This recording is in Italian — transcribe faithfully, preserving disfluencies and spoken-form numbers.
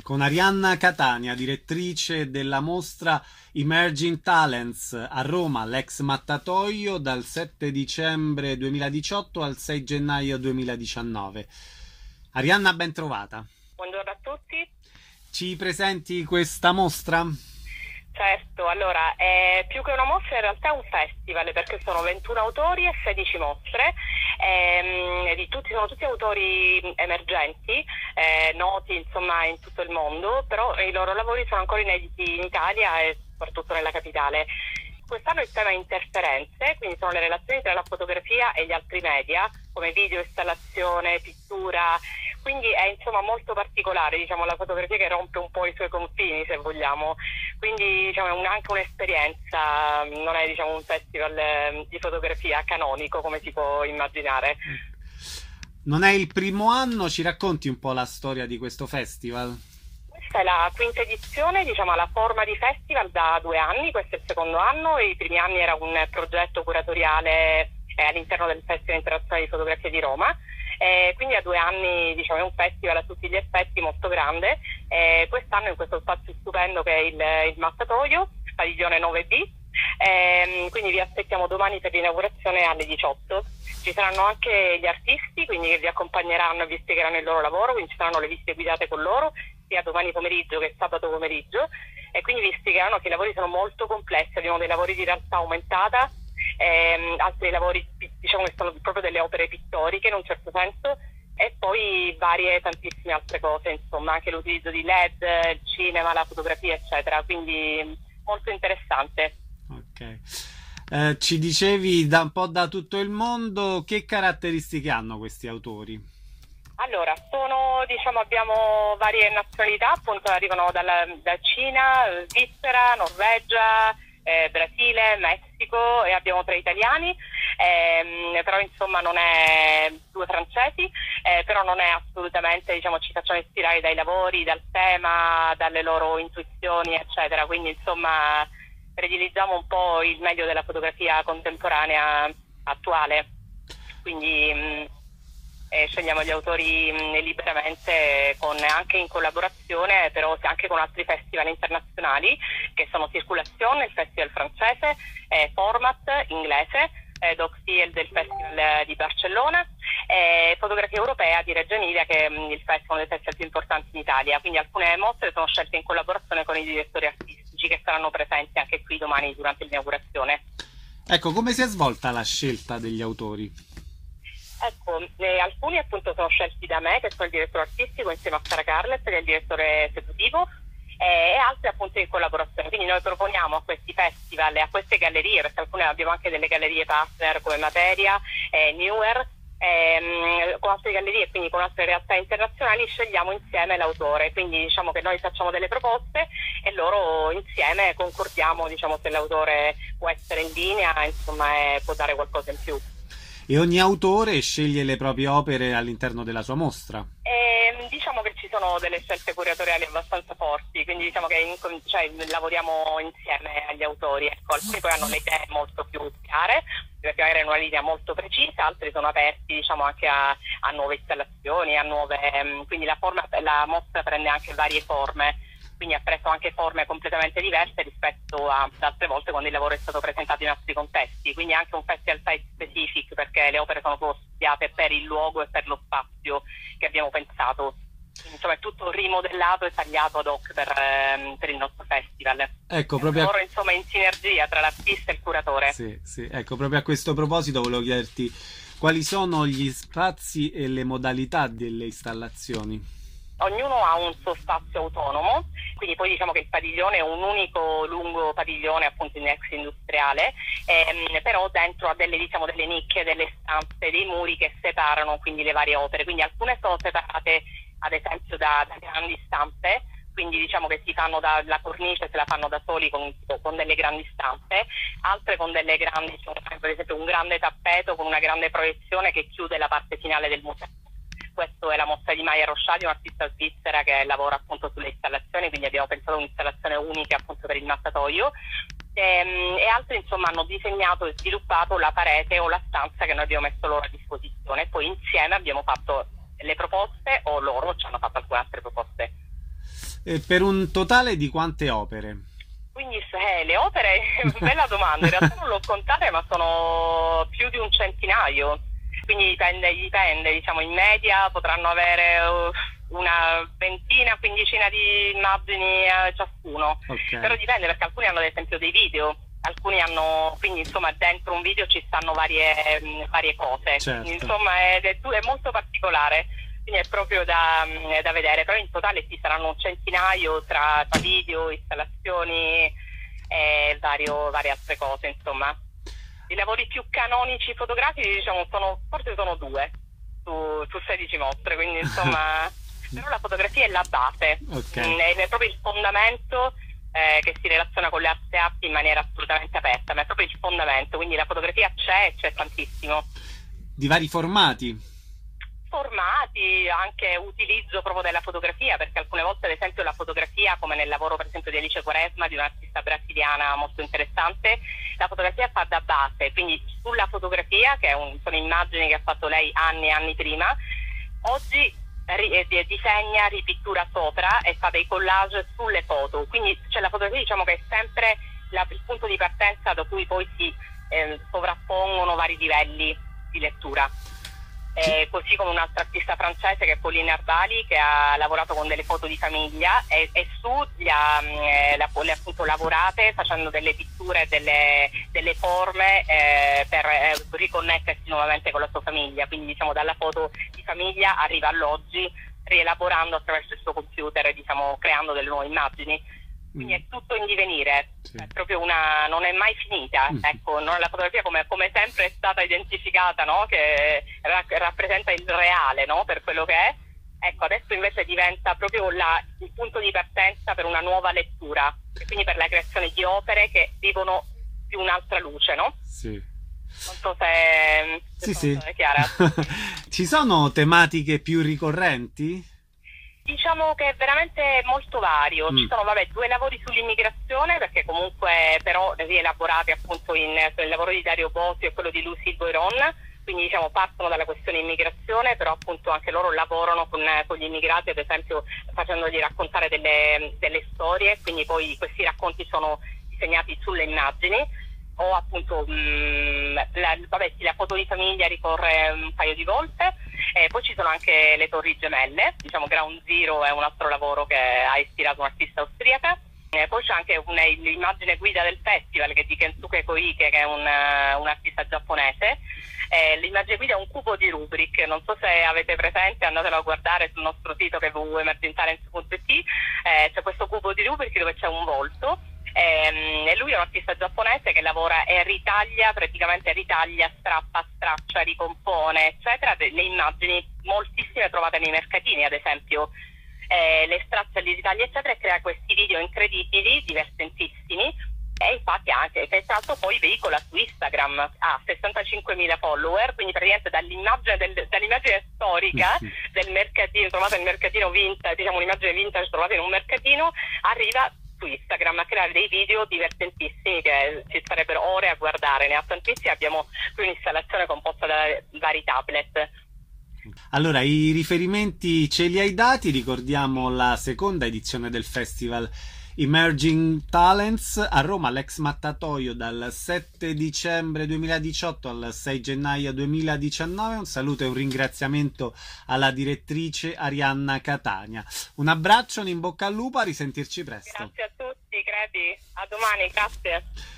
con Arianna Catania, direttrice della mostra Emerging Talents a Roma, l'ex Mattatoio, dal sette dicembre duemiladiciotto al sei gennaio duemiladiciannove. Arianna, ben trovata. Buongiorno a tutti. Ci presenti questa mostra? Certo, allora, è più che una mostra in realtà è un festival, perché sono ventuno autori e sedici mostre, ehm, di tutti, sono tutti autori emergenti, eh, noti insomma in tutto il mondo, però i loro lavori sono ancora inediti in Italia e soprattutto nella capitale. Quest'anno il tema è interferenze, quindi sono le relazioni tra la fotografia e gli altri media, come video, installazione, pittura. Quindi è insomma molto particolare, diciamo, la fotografia che rompe un po' i suoi confini, se vogliamo. Quindi diciamo, è un, anche un'esperienza, non è diciamo, un festival eh, di fotografia canonico come si può immaginare. Non è il primo anno, ci racconti un po' la storia di questo festival? Questa è la quinta edizione, diciamo, alla forma di festival da due anni, questo è il secondo anno. I primi anni era un progetto curatoriale eh, all'interno del Festival Internazionale di Fotografia di Roma. Eh, quindi a due anni diciamo, è un festival a tutti gli effetti molto grande. Eh, quest'anno in questo spazio stupendo che è il, il Mattatoio, padiglione nove B, eh, quindi vi aspettiamo domani per l'inaugurazione alle diciotto. Ci saranno anche gli artisti, quindi che vi accompagneranno e vi spiegheranno il loro lavoro, quindi ci saranno le visite guidate con loro sia domani pomeriggio che sabato pomeriggio, e quindi vi spiegheranno che i lavori sono molto complessi, abbiamo dei lavori di realtà aumentata, ehm, altri lavori diciamo che sono proprio delle opere pittoriche in un certo senso, e poi varie tantissime altre cose, insomma anche l'utilizzo di L E D, il cinema, la fotografia eccetera, quindi molto interessante. Ok, eh, ci dicevi da un po' da tutto il mondo, che caratteristiche hanno questi autori? Allora, sono, diciamo, abbiamo varie nazionalità, appunto arrivano dalla, da Cina, Svizzera, Norvegia, eh, Brasile, Messico, e abbiamo tre italiani, ehm, però insomma non è due francesi, eh, però non è assolutamente, diciamo, ci facciamo ispirare dai lavori, dal tema, dalle loro intuizioni, eccetera, quindi insomma prediligiamo un po' il meglio della fotografia contemporanea attuale, quindi mh, eh, scegliamo gli autori mh, liberamente, con, anche in collaborazione, però anche con altri festival internazionali che sono Circulation, il festival francese, eh, Format inglese, eh, Doxiel del festival di Barcellona, e Fotografia Europea di Reggio Emilia, che è mh, il festival dei festival più importanti in Italia. Quindi alcune mostre sono scelte in collaborazione con i direttori artistici che saranno presenti anche qui domani durante l'inaugurazione. Ecco, come si è svolta la scelta degli autori? Ecco, eh, alcuni appunto sono scelti da me, che sono il direttore artistico, insieme a Sara Carles, che è il direttore esecutivo, eh, e altri appunto in collaborazione. Quindi noi proponiamo a questi festival e a queste gallerie, perché alcune abbiamo anche delle gallerie partner come Materia, eh, Newer, ehm, con altre gallerie, quindi con altre realtà internazionali, scegliamo insieme l'autore. Quindi diciamo che noi facciamo delle proposte e loro insieme concordiamo, diciamo, se l'autore può essere in linea, insomma, e può dare qualcosa in più. E ogni autore sceglie le proprie opere all'interno della sua mostra? E, diciamo che ci sono delle scelte curatoriali abbastanza forti, quindi diciamo che in, cioè, lavoriamo insieme agli autori. Ecco, alcuni poi hanno le idee molto più chiare, perché magari hanno una linea molto precisa, altri sono aperti, diciamo, anche a, a nuove installazioni, a nuove, quindi la, forma, la mostra prende anche varie forme, quindi ha preso anche forme completamente diverse rispetto a altre volte quando il lavoro è stato presentato in altri contesti, quindi anche un festival site specific, perché le opere sono proprio studiate per il luogo e per lo spazio che abbiamo pensato. Quindi, insomma, è tutto rimodellato e tagliato ad hoc per, ehm, per il nostro festival. Ecco, è proprio un lavoro, a... insomma, in sinergia tra l'artista e il curatore. Sì, sì. Ecco, proprio a questo proposito volevo chiederti quali sono gli spazi e le modalità delle installazioni. Ognuno ha un suo spazio autonomo, quindi poi diciamo che il padiglione è un unico lungo padiglione, appunto in ex industriale, ehm, però dentro ha delle, diciamo, delle nicchie, delle stanze, dei muri che separano quindi le varie opere. Quindi alcune sono separate ad esempio da, da grandi stampe, quindi diciamo che si fanno dalla cornice, se la fanno da soli con, con delle grandi stampe, altre con delle grandi, per esempio un grande tappeto con una grande proiezione che chiude la parte finale del museo. Questa è la mostra di Maya Rochadi, un'artista svizzera che lavora appunto sulle installazioni, quindi abbiamo pensato a un'installazione unica appunto per il Mattatoio, e, e altri insomma hanno disegnato e sviluppato la parete o la stanza che noi abbiamo messo loro a disposizione, e poi insieme abbiamo fatto le proposte, o loro ci hanno fatto alcune altre proposte. E per un totale di quante opere? Quindi eh, le opere, bella domanda, in realtà non l'ho contate, ma sono più di un centinaio, quindi dipende, dipende, diciamo in media potranno avere uh, una ventina, quindicina di immagini uh, ciascuno, okay. Però dipende perché alcuni hanno ad esempio dei video, alcuni hanno, quindi insomma dentro un video ci stanno varie, mh, varie cose, certo. Quindi, insomma è, è, è molto particolare. Quindi è proprio da, da vedere, però in totale ci saranno un centinaio tra, tra video, installazioni e vario, varie altre cose, insomma. I lavori più canonici fotografici, diciamo, sono, forse sono due su, su sedici mostre, quindi insomma, però la fotografia è la base, okay. è, è proprio il fondamento eh, che si relaziona con le altre arti in maniera assolutamente aperta, ma è proprio il fondamento, quindi la fotografia c'è, c'è tantissimo. Di vari formati? Formati, anche utilizzo proprio della fotografia, perché alcune volte ad esempio la fotografia, come nel lavoro per esempio di Alice Quaresma, di un'artista brasiliana molto interessante, la fotografia fa da base, quindi sulla fotografia, che è un, sono immagini che ha fatto lei anni e anni prima, oggi ri, eh, disegna, ripittura sopra e fa dei collage sulle foto, quindi cioè, la fotografia diciamo che è sempre la, il punto di partenza da cui poi si eh, sovrappongono vari livelli di lettura. Eh, così come un'altra artista francese che è Pauline Herbali, che ha lavorato con delle foto di famiglia e, e su le ha, eh, le ha appunto lavorate facendo delle pitture, delle, delle forme eh, per eh, riconnettersi nuovamente con la sua famiglia, quindi diciamo dalla foto di famiglia arriva all'oggi rielaborando attraverso il suo computer, diciamo creando delle nuove immagini. Quindi è tutto in divenire, sì. È proprio una, non è mai finita, mm. Ecco, no? La fotografia come, come sempre è stata identificata, no? Che ra rappresenta il reale, no? Per quello che è, ecco, adesso invece diventa proprio la, il punto di partenza per una nuova lettura, e quindi per la creazione di opere che vivono più un'altra luce, no? Sì. Non so se, se sì, sì. È chiara. Ci sono tematiche più ricorrenti? Diciamo che è veramente molto vario, mm. Ci sono vabbè, due lavori sull'immigrazione, perché comunque però rielaborati appunto in, nel lavoro di Dario Bosio e quello di Lucille Boiron, quindi diciamo partono dalla questione immigrazione, però appunto anche loro lavorano con, con gli immigrati, ad esempio facendogli raccontare delle, delle storie, quindi poi questi racconti sono disegnati sulle immagini. O appunto mh, la, vabbè, sì, la foto di famiglia ricorre un paio di volte, e poi ci sono anche le torri gemelle, diciamo Ground Zero è un altro lavoro che ha ispirato un'artista austriaca, e poi c'è anche l'immagine guida del festival che è di Kensuke Koike, che è un, uh, un artista giapponese. Eh, l'immagine guida è un cubo di Rubric, non so se avete presente, andatelo a guardare sul nostro sito che è w w w punto emerging talents punto i t, eh, c'è questo cubo di Rubric dove c'è un volto. E lui è un artista giapponese che lavora e ritaglia, praticamente ritaglia, strappa, straccia, ricompone, eccetera, le immagini moltissime trovate nei mercatini, ad esempio eh, le straccia, li ritaglia, eccetera, e crea questi video incredibili, divertentissimi, e infatti anche, che tra l'altro poi veicola su Instagram, ha sessantacinquemila follower, quindi praticamente dall'immagine del, dall'immagine storica del mercatino, trovata nel mercatino vintage, diciamo un'immagine vintage trovata in un mercatino, arriva su Instagram a creare dei video divertentissimi che ci sarebbero ore a guardare, ne ha tantissimi, abbiamo qui un'installazione composta da vari tablet. Allora, i riferimenti ce li hai dati, ricordiamo la seconda edizione del festival Emerging Talents a Roma, all'Ex Mattatoio, dal sette dicembre duemiladiciotto al sei gennaio duemiladiciannove. Un saluto e un ringraziamento alla direttrice Arianna Catania. Un abbraccio, un in bocca al lupo, a risentirci presto. Grazie a tutti, Crepi, a domani, grazie.